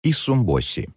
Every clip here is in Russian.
Исумбоси.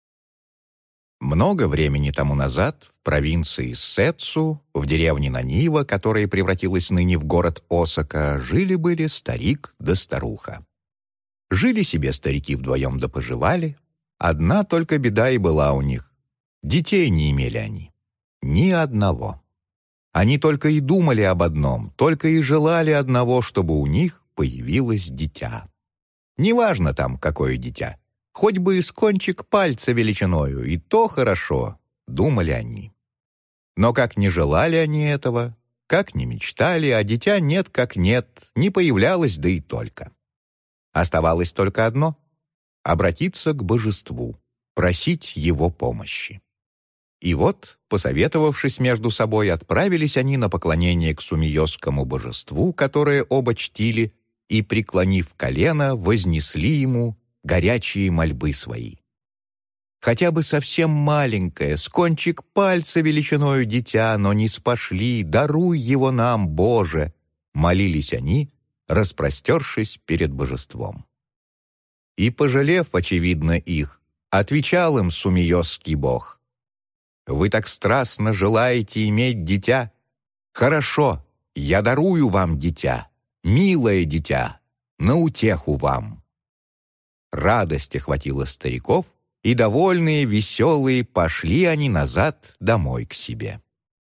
Много времени тому назад в провинции Сетсу, в деревне Нанива, которая превратилась ныне в город Осака, жили-были старик да старуха. Жили себе старики вдвоем да поживали. Одна только беда и была у них. Детей не имели они. Ни одного. Они только и думали об одном, только и желали одного, чтобы у них появилось дитя. Неважно там, какое дитя. Хоть бы из кончик пальца величиною, и то хорошо, думали они. Но как не желали они этого, как не мечтали, а дитя нет как нет, не появлялось, да и только. Оставалось только одно — обратиться к божеству, просить его помощи. И вот, посоветовавшись между собой, отправились они на поклонение к сумиёскому божеству, которое оба чтили, и, преклонив колено, вознесли ему горячие мольбы свои. Хотя бы совсем маленькое, с кончик пальца величиною дитя, но не спошли, даруй его нам, Боже, молились они, распростершись перед божеством. И, пожалев, очевидно, их, отвечал им сумиёсский бог: «Вы так страстно желаете иметь дитя? Хорошо, я дарую вам дитя, милое дитя, на утеху вам». Радость охватила стариков, и, довольные, веселые, пошли они назад домой к себе.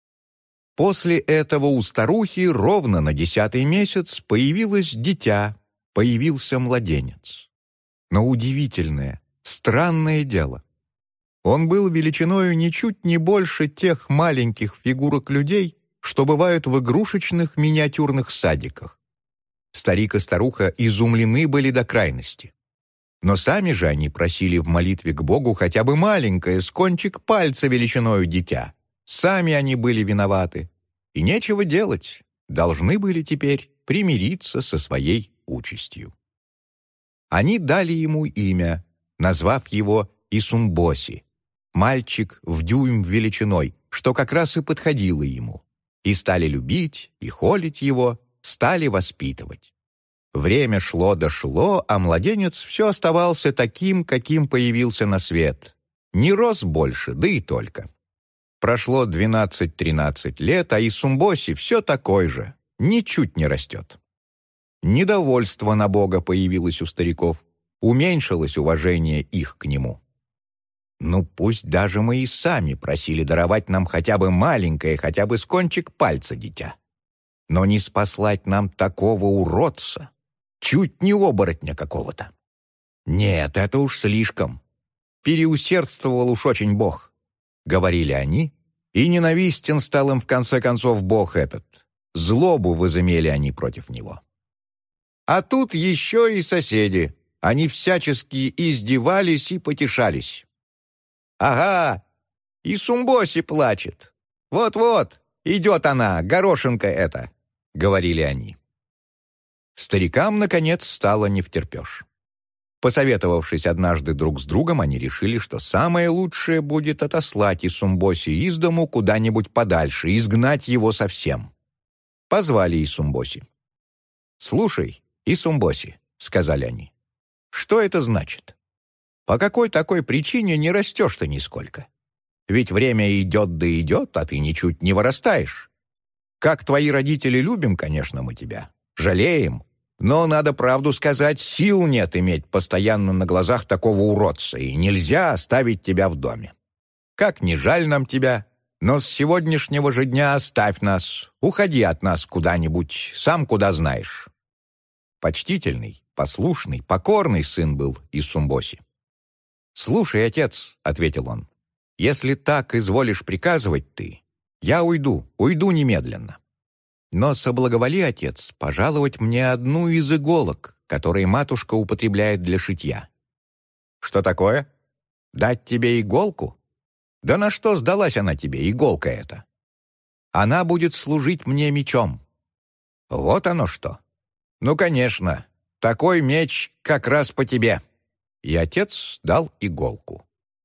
После этого у старухи ровно на 10-й месяц появилось дитя, появился младенец. Но удивительное, странное дело. Он был величиною ничуть не больше тех маленьких фигурок людей, что бывают в игрушечных миниатюрных садиках. Старик и старуха изумлены были до крайности. Но сами же они просили в молитве к Богу хотя бы маленькое, с кончик пальца величиною дитя. Сами они были виноваты. И нечего делать, должны были теперь примириться со своей участью. Они дали ему имя, назвав его Исумбоси, мальчик в дюйм величиной, что как раз и подходило ему, и стали любить и холить его, стали воспитывать. Время шло да шло, а младенец все оставался таким, каким появился на свет. Не рос больше, да и только. Прошло 12-13 лет, а Исумбоси все такой же, ничуть не растет. Недовольство на Бога появилось у стариков, уменьшилось уважение их к нему. Ну пусть даже мы и сами просили даровать нам хотя бы маленькое, хотя бы с кончик пальца дитя. Но не спаслать нам такого уродца, чуть не оборотня какого-то. Нет, это уж слишком. Переусердствовал уж очень Бог, говорили они, и ненавистен стал им в конце концов Бог этот. Злобу возымели они против него. А тут еще и соседи. Они всячески издевались и потешались. «Ага, и Сумбоси плачет. Вот-вот, идет она, горошинка эта», — говорили они. Старикам, наконец, стало невтерпеж. Посоветовавшись однажды друг с другом, они решили, что самое лучшее будет отослать Исумбоси из дому куда-нибудь подальше, изгнать его совсем. Позвали Исумбоси. «Слушай, Исумбоси», — сказали они, — «что это значит? По какой такой причине не растешь ты нисколько? Ведь время идет да идет, а ты ничуть не вырастаешь. Как твои родители любим, конечно, мы тебя, жалеем, но, надо правду сказать, сил нет иметь постоянно на глазах такого уродца, и нельзя оставить тебя в доме. Как ни жаль нам тебя, но с сегодняшнего же дня оставь нас, уходи от нас куда-нибудь, сам куда знаешь». Почтительный, послушный, покорный сын был Исумбоси. «Слушай, отец», — ответил он, — «если так изволишь приказывать ты, я уйду немедленно. Но соблаговоли, отец, пожаловать мне одну из иголок, которые матушка употребляет для шитья». «Что такое? Дать тебе иголку? Да на что сдалась она тебе, иголка эта? Она будет служить мне мечом». «Вот оно что. Ну, конечно, такой меч как раз по тебе». И отец дал иголку.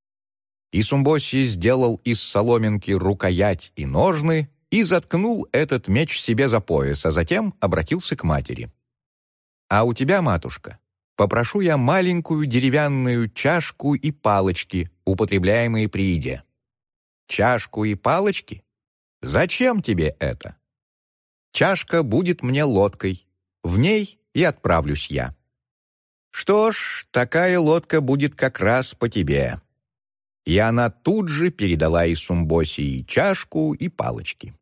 Исумбоси сделал из соломинки рукоять и ножны и заткнул этот меч себе за пояс, а затем обратился к матери. «А у тебя, матушка, Попрошу я маленькую деревянную чашку и палочки, употребляемые при еде». «Чашку и палочки? Зачем тебе это?» «Чашка будет мне лодкой. В ней и отправлюсь я». «Что ж, такая лодка будет как раз по тебе». И она тут же передала Исумбоси и чашку, и палочки.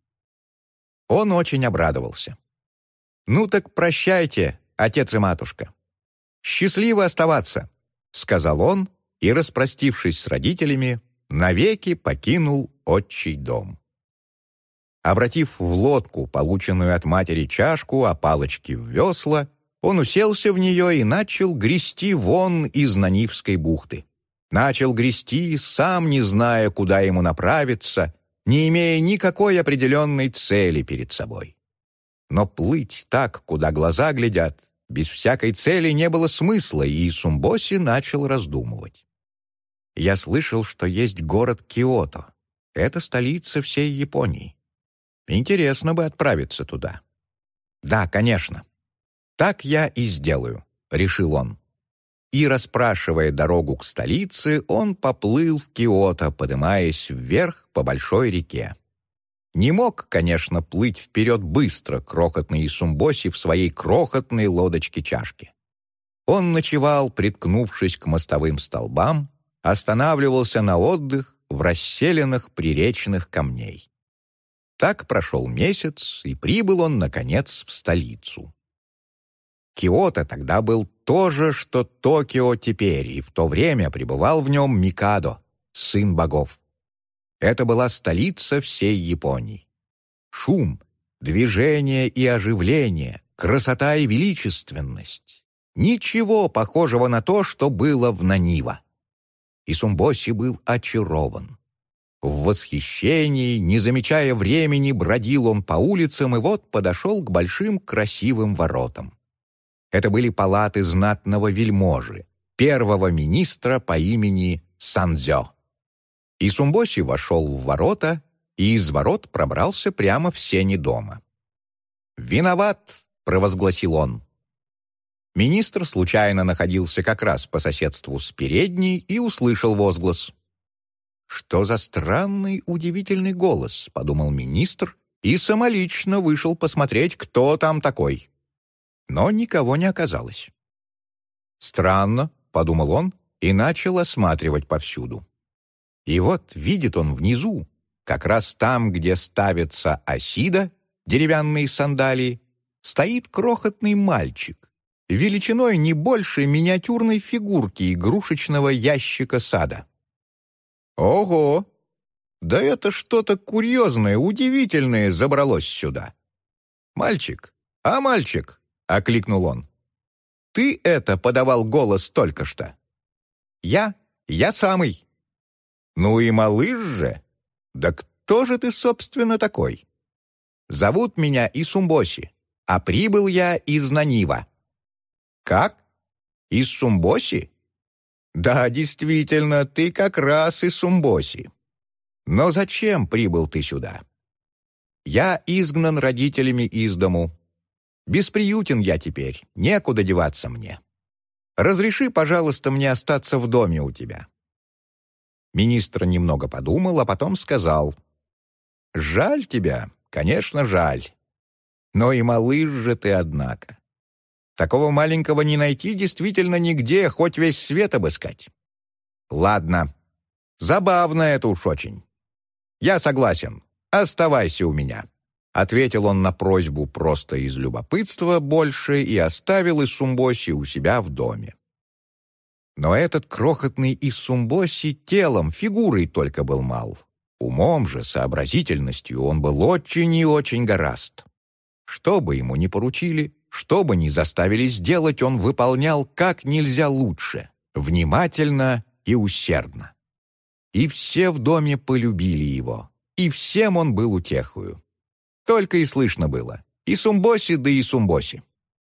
Он очень обрадовался. «Ну так прощайте, отец и матушка. Счастливо оставаться», — сказал он, и, распростившись с родителями, навеки покинул отчий дом. Обратив в лодку, полученную от матери чашку, а палочки в весла, он уселся в нее и начал грести вон из Нанивской бухты. Начал грести, сам не зная, куда ему направиться, не имея никакой определенной цели перед собой. Но плыть так, куда глаза глядят, без всякой цели не было смысла, и Исумбоси начал раздумывать. «Я слышал, что есть город Киото. Это столица всей Японии. Интересно бы отправиться туда». «Да, конечно. Так я и сделаю», — решил он. И, расспрашивая дорогу к столице, он поплыл в Киото, поднимаясь вверх по большой реке. Не мог, конечно, плыть вперед быстро крохотный Исумбоси в своей крохотной лодочке-чашке. Он ночевал, приткнувшись к мостовым столбам, останавливался на отдых в расселенных приречных камней. Так прошел месяц, и прибыл он, наконец, в столицу. Киото тогда был то же, что Токио теперь, и в то время пребывал в нем Микадо, сын богов. Это была столица всей Японии. Шум, движение и оживление, красота и величественность. Ничего похожего на то, что было в Нанива. Исумбоси был очарован. В восхищении, не замечая времени, бродил он по улицам и вот подошел к большим красивым воротам. Это были палаты знатного вельможи, первого министра по имени Сандзё. Исумбоси вошел в ворота и из ворот пробрался прямо в сени дома. «Виноват!» — провозгласил он. Министр случайно находился как раз по соседству с передней и услышал возглас. «Что за странный, удивительный голос?» — подумал министр и самолично вышел посмотреть, кто там такой. Но никого не оказалось. «Странно», — подумал он и начал осматривать повсюду. И вот видит он внизу, как раз там, где ставится осида, деревянные сандалии, стоит крохотный мальчик, величиной не больше миниатюрной фигурки игрушечного ящика сада. «Ого! Да это что-то курьезное, удивительное забралось сюда!» «Мальчик! А, мальчик!» — окликнул он. «Ты это подавал голос только что?» Я самый». «Ну и малыш же! Да кто же ты, собственно, такой?» «Зовут меня Исумбоси, а прибыл я из Нанива». «Как? Из Сумбоси?» «Да, действительно, ты как раз Исумбоси. Но зачем прибыл ты сюда?» «Я изгнан родителями из дому. Бесприютен я теперь, некуда деваться мне. Разреши, пожалуйста, мне остаться в доме у тебя». Министр немного подумал, а потом сказал: «Жаль тебя, конечно, жаль. Но и малыш же ты, однако. Такого маленького не найти действительно нигде, хоть весь свет обыскать. Ладно, забавно это уж очень. Я согласен, оставайся у меня». Ответил он на просьбу просто из любопытства больше и оставил Исумбоси у себя в доме. Но этот крохотный Исумбоси телом, фигурой только был мал. Умом же, сообразительностью он был очень и очень горазд. Что бы ему ни поручили, что бы ни заставили сделать, он выполнял как нельзя лучше, внимательно и усердно. И все в доме полюбили его, и всем он был утехою. Только и слышно было: Исумбоси да Исумбоси.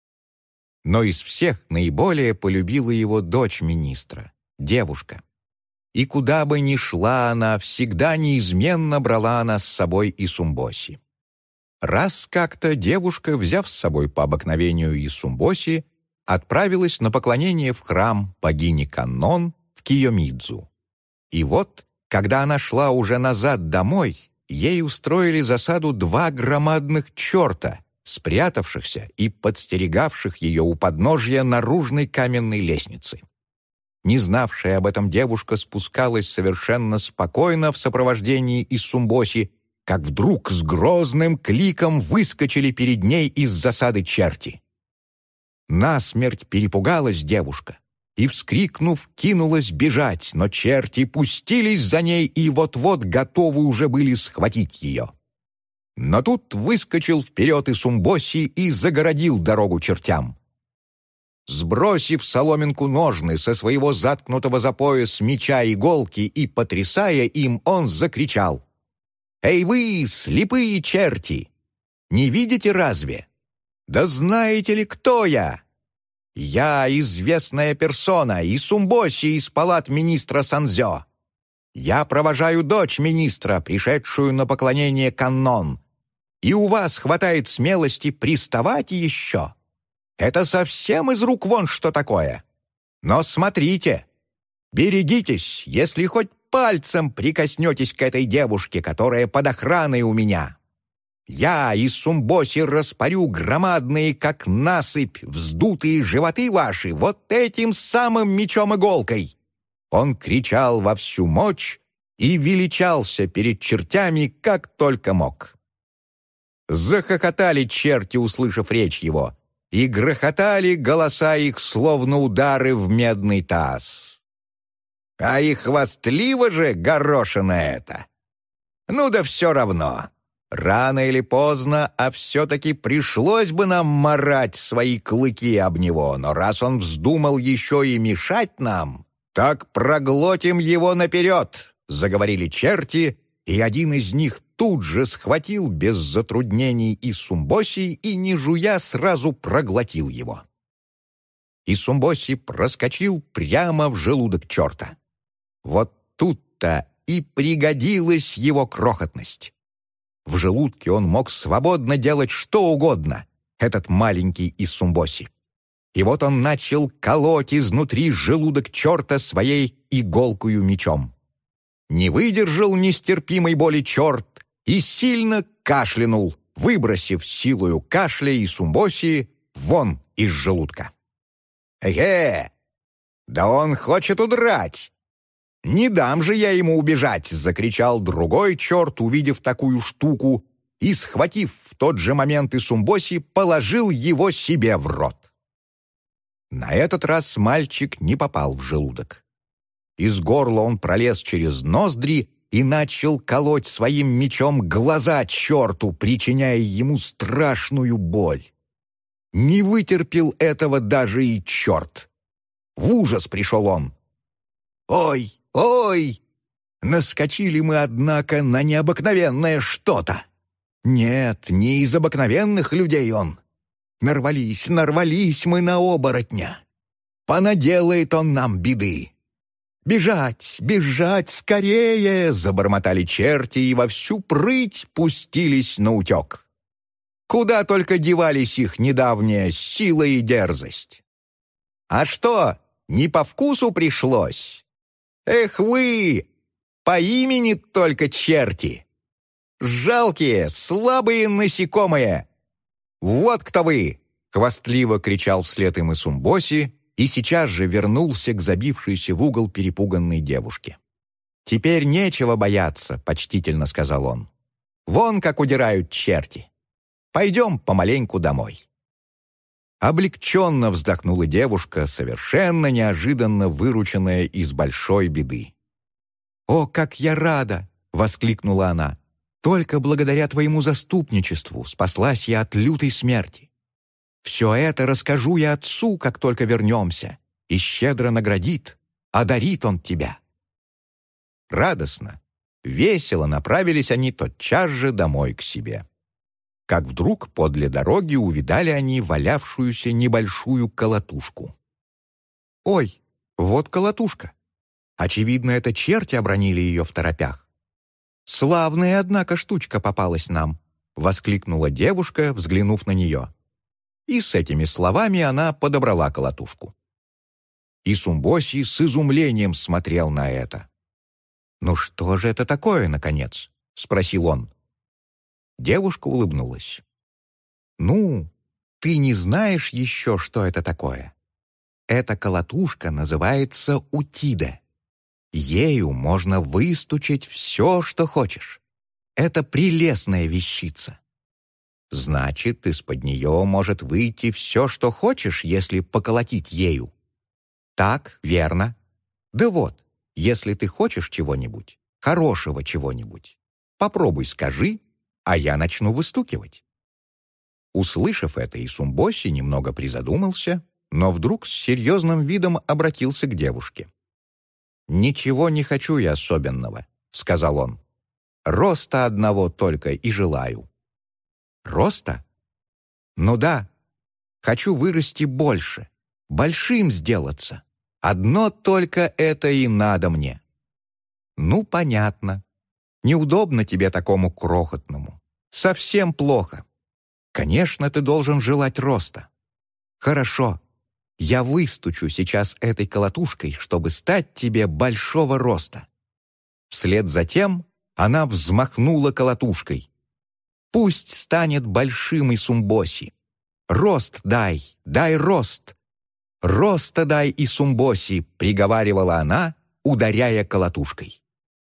Но из всех наиболее полюбила его дочь министра, девушка. И куда бы ни шла она, всегда неизменно брала она с собой Исумбоси. Раз как-то девушка, взяв с собой по обыкновению Исумбоси, отправилась на поклонение в храм богини Каннон в Кийомидзу. И вот, когда она шла уже назад домой, ей устроили засаду 2 громадных черта, спрятавшихся и подстерегавших ее у подножья наружной каменной лестницы. Не знавшая об этом девушка спускалась совершенно спокойно в сопровождении Исумбоси, как вдруг с грозным кликом выскочили перед ней из засады черти. Насмерть перепугалась девушка и, вскрикнув, кинулась бежать, но черти пустились за ней и вот-вот готовы уже были схватить ее. Но тут выскочил вперед Исумбоси и загородил дорогу чертям. Сбросив соломинку ножны со своего заткнутого за пояс меча иголки и потрясая им, он закричал: «Эй вы, слепые черти! Не видите разве? Да знаете ли, кто я? Я известная персона, Исумбоси из палат министра Санзё. Я провожаю дочь министра, пришедшую на поклонение Каннон. И у вас хватает смелости приставать еще? Это совсем из рук вон что такое. Но смотрите, берегитесь, если хоть пальцем прикоснетесь к этой девушке, которая под охраной у меня. Я из Исумбоси распорю громадные, как насыпь, вздутые животы ваши вот этим самым мечом-иголкой». Он кричал во всю мощь и величался перед чертями, как только мог. Захохотали черти, услышав речь его, и грохотали голоса их, словно удары в медный таз. А и хвастливо же горошина это. Ну да все равно. Рано или поздно, а все-таки пришлось бы нам марать свои клыки об него, но раз он вздумал еще и мешать нам, так проглотим его наперед, заговорили черти, и один из них тут же схватил без затруднений Исумбоси и, не жуя, сразу проглотил его. Исумбоси проскочил прямо в желудок черта. Вот тут-то и пригодилась его крохотность. В желудке он мог свободно делать что угодно, этот маленький Исумбоси. И вот он начал колоть изнутри желудок черта своей иголкою мечом. Не выдержал нестерпимой боли черт и сильно кашлянул, выбросив силою кашля Исумбоси вон из желудка. «Эге! Да он хочет удрать! Не дам же я ему убежать!» — закричал другой черт, увидев такую штуку, и, схватив в тот же момент Исумбоси, положил его себе в рот. На этот раз мальчик не попал в желудок. Из горла он пролез через ноздри и начал колоть своим мечом глаза черту, причиняя ему страшную боль. Не вытерпел этого даже и черт. В ужас пришел он. «Ой, ой!» Наскочили мы, однако, на необыкновенное что-то. Нет, не из обыкновенных людей он. Нарвались мы на оборотня. Понаделает он нам беды. «Бежать, бежать скорее!» — забормотали черти и во всю прыть пустились наутек. Куда только девались их недавняя сила и дерзость. А что, не по вкусу пришлось? Эх вы, по имени только черти! Жалкие, слабые насекомые! Вот кто вы! Хвастливо кричал вслед им Исумбоси и сейчас же вернулся к забившейся в угол перепуганной девушке. «Теперь нечего бояться», — почтительно сказал он. «Вон как удирают черти. Пойдем помаленьку домой». Облегченно вздохнула девушка, совершенно неожиданно вырученная из большой беды. «О, как я рада!» — воскликнула она. «Только благодаря твоему заступничеству спаслась я от лютой смерти. Все это расскажу я отцу, как только вернемся, и щедро наградит, одарит он тебя». Радостно, весело направились они тотчас же домой к себе. Как вдруг подле дороги увидали они валявшуюся небольшую колотушку. «Ой, вот колотушка! Очевидно, это черти обронили ее в торопях. Славная, однако, штучка попалась нам!» — воскликнула девушка, взглянув на нее. И с этими словами она подобрала колотушку. И Сумбоси с изумлением смотрел на это. «Ну что же это такое, наконец?» — спросил он. Девушка улыбнулась. «Ну, ты не знаешь еще, что это такое? Эта колотушка называется утида. Ею можно выстучить все, что хочешь. Это прелестная вещица. Значит, из-под нее может выйти все, что хочешь, если поколотить ею. Так, верно. Да вот, если ты хочешь чего-нибудь, хорошего чего-нибудь, попробуй скажи, а я начну выстукивать». Услышав это, и Сумбоси немного призадумался, но вдруг с серьезным видом обратился к девушке. «Ничего не хочу я особенного», — сказал он. «Роста одного только и желаю». «Роста? Ну да. Хочу вырасти больше, большим сделаться. Одно только это и надо мне». «Ну, понятно. Неудобно тебе такому крохотному. Совсем плохо. Конечно, ты должен желать роста. Хорошо. Я выстучу сейчас этой колотушкой, чтобы стать тебе большого роста». Вслед за тем она взмахнула колотушкой. «Пусть станет большим и Сумбоси. Рост дай, дай рост. Роста дай и Сумбоси», — приговаривала она, ударяя колотушкой.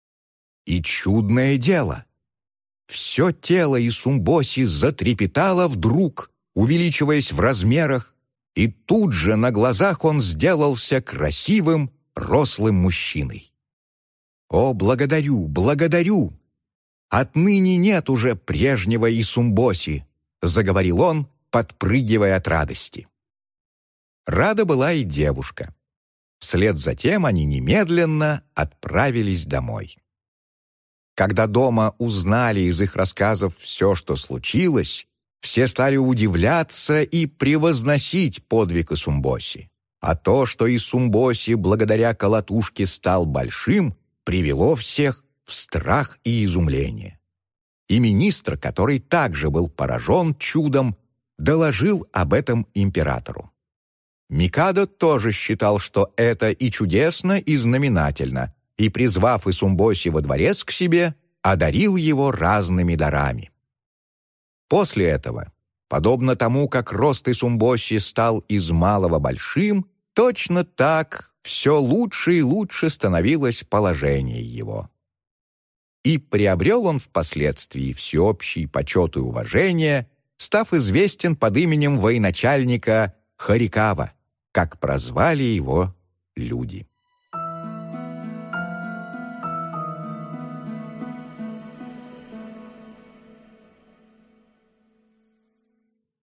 И чудное дело. Все тело и Сумбоси затрепетало вдруг, увеличиваясь в размерах, и тут же на глазах он сделался красивым, рослым мужчиной. «О, благодарю, благодарю! Отныне нет уже прежнего Исумбоси», — заговорил он, подпрыгивая от радости. Рада была и девушка. Вслед за тем они немедленно отправились домой. Когда дома узнали из их рассказов все, что случилось, все стали удивляться и превозносить подвиг Исумбоси. А то, что Исумбоси благодаря колотушке стал большим, привело всех в страх и изумление. И министр, который также был поражен чудом, доложил об этом императору. Микадо тоже считал, что это и чудесно, и знаменательно, и, призвав Исумбоси во дворец к себе, одарил его разными дарами. После этого, подобно тому, как рост Исумбоси стал из малого большим, точно так все лучше и лучше становилось положение его. И приобрел он впоследствии всеобщий почет и уважение, став известен под именем военачальника Харикава, как прозвали его люди.